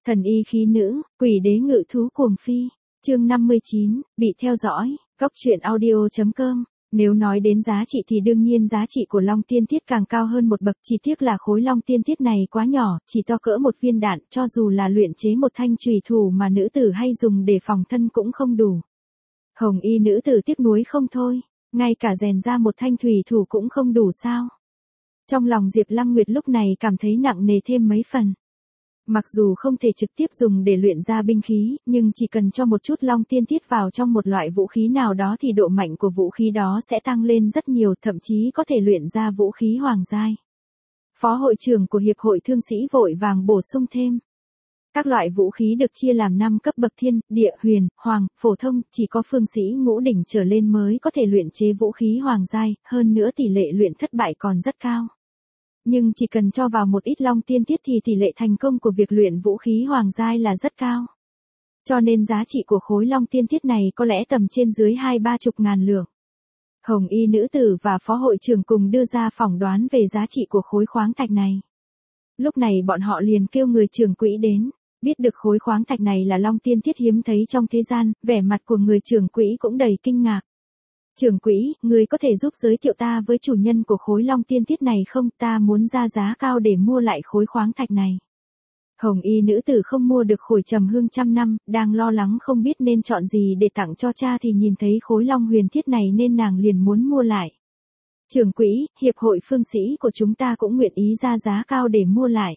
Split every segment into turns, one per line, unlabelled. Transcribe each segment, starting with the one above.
Thần y khí nữ, quỷ đế ngự thú cuồng phi. Chương 59, bị theo dõi. Góc truyện audio.com. Nếu nói đến giá trị thì đương nhiên giá trị của Long Tiên Thiết càng cao hơn một bậc, chỉ tiếc là khối Long Tiên Thiết này quá nhỏ, chỉ to cỡ một viên đạn, cho dù là luyện chế một thanh chùy thủ mà nữ tử hay dùng để phòng thân cũng không đủ. Hồng y nữ tử tiếc nuối không thôi, ngay cả rèn ra một thanh thủy thủ cũng không đủ sao? Trong lòng Diệp Lăng Nguyệt lúc này cảm thấy nặng nề thêm mấy phần. Mặc dù không thể trực tiếp dùng để luyện ra binh khí, nhưng chỉ cần cho một chút Long Tiên Thiết vào trong một loại vũ khí nào đó thì độ mạnh của vũ khí đó sẽ tăng lên rất nhiều, thậm chí có thể luyện ra vũ khí hoàng giai. Phó hội trưởng của Hiệp hội Thương sĩ vội vàng bổ sung thêm. Các loại vũ khí được chia làm 5 cấp bậc thiên, địa, huyền, hoàng, phổ thông, chỉ có phương sĩ ngũ đỉnh trở lên mới có thể luyện chế vũ khí hoàng giai, hơn nữa tỷ lệ luyện thất bại còn rất cao. Nhưng chỉ cần cho vào một ít Long Tiên Thiết thì tỷ lệ thành công của việc luyện vũ khí hoàng giai là rất cao. Cho nên giá trị của khối Long Tiên Thiết này có lẽ tầm trên dưới 20-30 ngàn lượng. Hồng y nữ tử và phó hội trưởng cùng đưa ra phỏng đoán về giá trị của khối khoáng thạch này. Lúc này bọn họ liền kêu người trưởng quỹ đến, biết được khối khoáng thạch này là Long Tiên Thiết hiếm thấy trong thế gian, vẻ mặt của người trưởng quỹ cũng đầy kinh ngạc. Trưởng quỹ, người có thể giúp giới thiệu ta với chủ nhân của khối Long Tiên Thiết này không? Ta muốn ra giá cao để mua lại khối khoáng thạch này. Hồng y nữ tử không mua được khối trầm hương trăm năm, đang lo lắng không biết nên chọn gì để tặng cho cha thì nhìn thấy khối Long Huyền Thiết này nên nàng liền muốn mua lại. Trưởng quỹ, hiệp hội phương sĩ của chúng ta cũng nguyện ý ra giá cao để mua lại.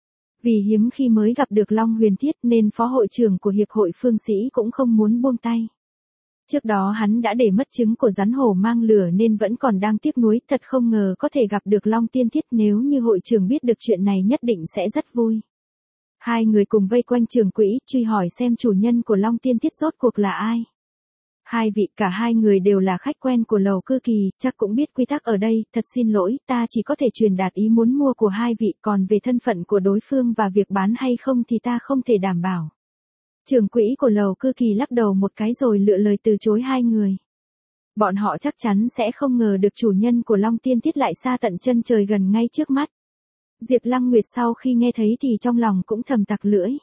Vì hiếm khi mới gặp được Long Huyền Thiết nên phó hội trưởng của hiệp hội phương sĩ cũng không muốn buông tay. Trước đó hắn đã để mất trứng của rắn hổ mang lửa nên vẫn còn đang tiếc nuối, thật không ngờ có thể gặp được Long Tiên Thiết, nếu như hội trưởng biết được chuyện này nhất định sẽ rất vui. Hai người cùng vây quanh trưởng quỹ, truy hỏi xem chủ nhân của Long Tiên Thiết rốt cuộc là ai. Hai vị, cả hai người đều là khách quen của Lầu Cư Kỳ, chắc cũng biết quy tắc ở đây, thật xin lỗi, ta chỉ có thể truyền đạt ý muốn mua của hai vị, còn về thân phận của đối phương và việc bán hay không thì ta không thể đảm bảo. Trưởng quỹ của Lầu Cư Kỳ lắc đầu một cái rồi lựa lời từ chối hai người. Bọn họ chắc chắn sẽ không ngờ được chủ nhân của Long Tiên Thiết lại xa tận chân trời gần ngay trước mắt. Diệp Lăng Nguyệt sau khi nghe thấy thì trong lòng cũng thầm tặc lưỡi.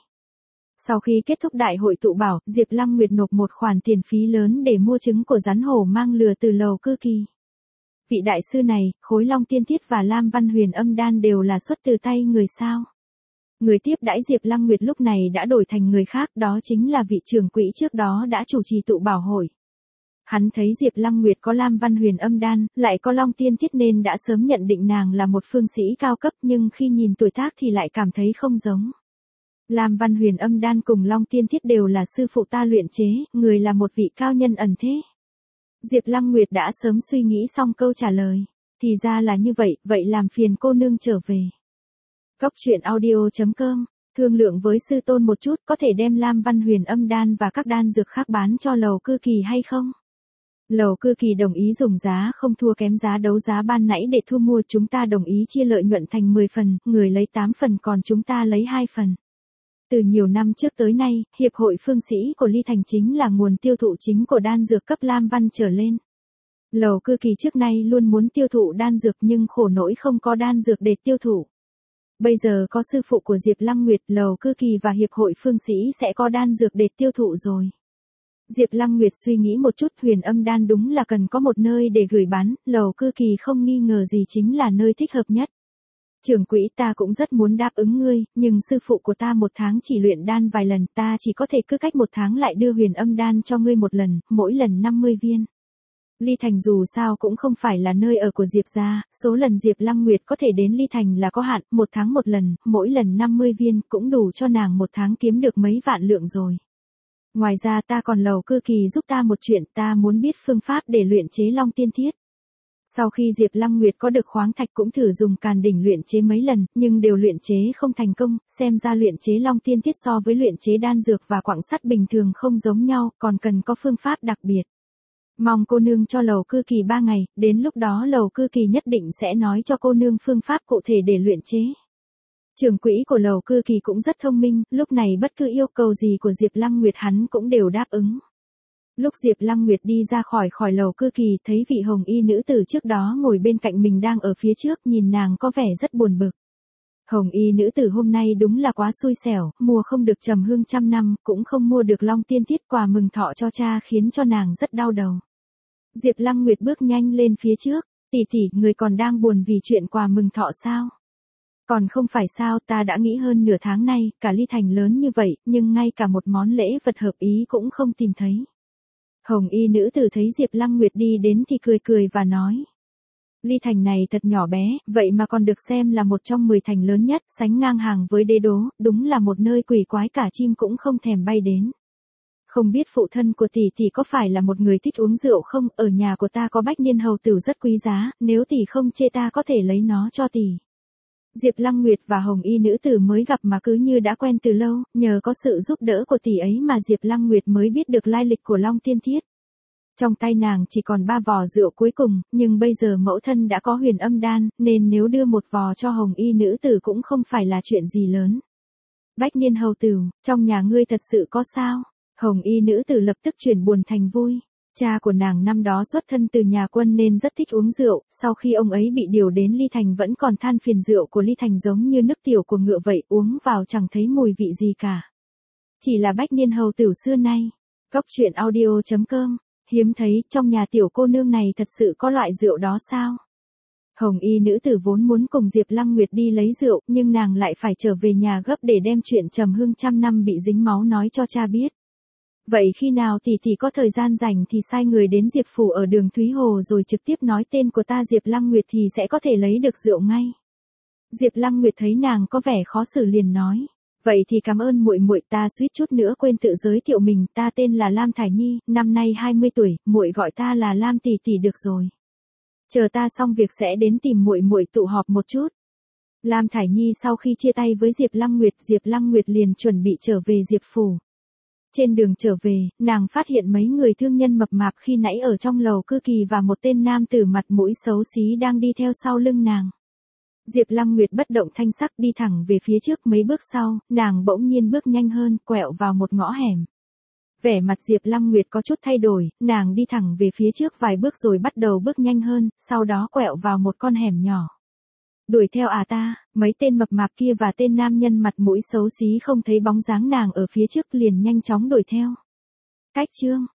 Sau khi kết thúc đại hội tụ bảo, Diệp Lăng Nguyệt nộp một khoản tiền phí lớn để mua trứng của rắn hổ mang lừa từ Lầu Cư Kỳ. Vị đại sư này, khối Long Tiên Thiết và Lam Văn Huyền Âm Đan đều là xuất từ tay người sao? Người tiếp đãi Diệp Lăng Nguyệt lúc này đã đổi thành người khác, đó chính là vị trưởng quỹ trước đó đã chủ trì tụ bảo hội. Hắn thấy Diệp Lăng Nguyệt có Lam Văn Huyền Âm Đan, lại có Long Tiên Thiết nên đã sớm nhận định nàng là một phương sĩ cao cấp, nhưng khi nhìn tuổi tác thì lại cảm thấy không giống. Lam Văn Huyền Âm Đan cùng Long Tiên Thiết đều là sư phụ ta luyện chế, người là một vị cao nhân ẩn thế. Diệp Lăng Nguyệt đã sớm suy nghĩ xong câu trả lời. Thì ra là như vậy, vậy làm phiền cô nương trở về. Góc truyện audio.com, thương lượng với sư tôn một chút, có thể đem Lam Văn Huyền Âm Đan và các đan dược khác bán cho Lầu Cư Kỳ hay không? Lầu Cư Kỳ đồng ý dùng giá không thua kém giá đấu giá ban nãy để thu mua, chúng ta đồng ý chia lợi nhuận thành 10 phần, người lấy 8 phần còn chúng ta lấy 2 phần. Từ nhiều năm trước tới nay, Hiệp hội phương sĩ của Ly Thành chính là nguồn tiêu thụ chính của đan dược cấp Lam Văn trở lên. Lầu Cư Kỳ trước nay luôn muốn tiêu thụ đan dược nhưng khổ nỗi không có đan dược để tiêu thụ. Bây giờ có sư phụ của Diệp Lăng Nguyệt, Lầu Cư Kỳ và Hiệp hội phương sĩ sẽ có đan dược để tiêu thụ rồi. Diệp Lăng Nguyệt suy nghĩ một chút, Huyền Âm Đan đúng là cần có một nơi để gửi bán, Lầu Cư Kỳ không nghi ngờ gì chính là nơi thích hợp nhất. Trưởng quỹ, ta cũng rất muốn đáp ứng ngươi, nhưng sư phụ của ta một tháng chỉ luyện đan vài lần, ta chỉ có thể cứ cách một tháng lại đưa Huyền Âm Đan cho ngươi một lần, mỗi lần 50 viên. Ly Thành dù sao cũng không phải là nơi ở của Diệp gia, số lần Diệp Lăng Nguyệt có thể đến Ly Thành là có hạn, một tháng một lần, mỗi lần 50 viên cũng đủ cho nàng một tháng kiếm được mấy vạn lượng rồi. Ngoài ra ta còn Lầu Cư Kỳ giúp ta một chuyện, ta muốn biết phương pháp để luyện chế Long Tiên Thiết. Sau khi Diệp Lăng Nguyệt có được khoáng thạch cũng thử dùng càn đỉnh luyện chế mấy lần, nhưng đều luyện chế không thành công, xem ra luyện chế Long Tiên Thiết so với luyện chế đan dược và quặng sắt bình thường không giống nhau, còn cần có phương pháp đặc biệt. Mong cô nương cho Lầu Cư Kỳ 3 ngày, đến lúc đó Lầu Cư Kỳ nhất định sẽ nói cho cô nương phương pháp cụ thể để luyện chế. Trưởng quỹ của Lầu Cư Kỳ cũng rất thông minh, lúc này bất cứ yêu cầu gì của Diệp Lăng Nguyệt hắn cũng đều đáp ứng. Lúc Diệp Lăng Nguyệt đi ra khỏi Lầu Cư Kỳ thấy vị hồng y nữ tử trước đó ngồi bên cạnh mình đang ở phía trước, nhìn nàng có vẻ rất buồn bực. Hồng y nữ tử hôm nay đúng là quá xui xẻo, mua không được trầm hương trăm năm, cũng không mua được Long Tiên Thiết quà mừng thọ cho cha khiến cho nàng rất đau đầu. Diệp Lăng Nguyệt bước nhanh lên phía trước, tỷ tỷ, người còn đang buồn vì chuyện quà mừng thọ sao? Còn không phải sao, ta đã nghĩ hơn nửa tháng nay, cả Ly Thành lớn như vậy, nhưng ngay cả một món lễ vật hợp ý cũng không tìm thấy. Hồng y nữ tử thấy Diệp Lăng Nguyệt đi đến thì cười cười và nói. Ly Thành này thật nhỏ bé, vậy mà còn được xem là một trong 10 thành lớn nhất, sánh ngang hàng với Đế Đô, đúng là một nơi quỷ quái cả chim cũng không thèm bay đến. Không biết phụ thân của tỷ tỷ có phải là một người thích uống rượu không, ở nhà của ta có bách niên hầu tử rất quý giá, nếu tỷ không chê ta có thể lấy nó cho tỷ. Diệp Lăng Nguyệt và Hồng y nữ tử mới gặp mà cứ như đã quen từ lâu, nhờ có sự giúp đỡ của tỷ ấy mà Diệp Lăng Nguyệt mới biết được lai lịch của Long Tiên Thiết. Trong tay nàng chỉ còn 3 vò rượu cuối cùng, nhưng bây giờ mẫu thân đã có huyền âm đan, nên nếu đưa một vò cho Hồng y nữ tử cũng không phải là chuyện gì lớn. Bách niên hầu tử, trong nhà ngươi thật sự có sao? Hồng y nữ tử lập tức chuyển buồn thành vui. Cha của nàng năm đó xuất thân từ nhà quân nên rất thích uống rượu, sau khi ông ấy bị điều đến Ly Thành vẫn còn than phiền rượu của Ly Thành giống như nước tiểu của ngựa vậy, uống vào chẳng thấy mùi vị gì cả. Chỉ là bách niên hầu tử xưa nay. Góc truyện audio.com, hiếm thấy, trong nhà tiểu cô nương này thật sự có loại rượu đó sao? Hồng y nữ tử vốn muốn cùng Diệp Lăng Nguyệt đi lấy rượu, nhưng nàng lại phải trở về nhà gấp để đem chuyện trầm hương trăm năm bị dính máu nói cho cha biết. Vậy khi nào tỷ tỷ có thời gian rảnh thì sai người đến Diệp phủ ở đường Thúy Hồ rồi trực tiếp nói tên của ta Diệp Lăng Nguyệt thì sẽ có thể lấy được rượu ngay. Diệp Lăng Nguyệt thấy nàng có vẻ khó xử liền nói, vậy thì cảm ơn muội muội, ta suýt chút nữa quên tự giới thiệu mình, ta tên là Lam Thải Nhi, năm nay 20 tuổi, muội gọi ta là Lam tỷ tỷ được rồi. Chờ ta xong việc sẽ đến tìm muội muội tụ họp một chút. Lam Thải Nhi sau khi chia tay với Diệp Lăng Nguyệt liền chuẩn bị trở về Diệp phủ. Trên đường trở về, nàng phát hiện mấy người thương nhân mập mạp khi nãy ở trong lầu cư kỳ và một tên nam tử mặt mũi xấu xí đang đi theo sau lưng nàng. Diệp Lăng Nguyệt bất động thanh sắc đi thẳng về phía trước, mấy bước sau, nàng bỗng nhiên bước nhanh hơn, quẹo vào một ngõ hẻm. Vẻ mặt Diệp Lăng Nguyệt có chút thay đổi, nàng đi thẳng về phía trước vài bước rồi bắt đầu bước nhanh hơn, sau đó quẹo vào một con hẻm nhỏ. Đuổi theo à ta, mấy tên mập mạp kia và tên nam nhân mặt mũi xấu xí không thấy bóng dáng nàng ở phía trước liền nhanh chóng đuổi theo. Cách chương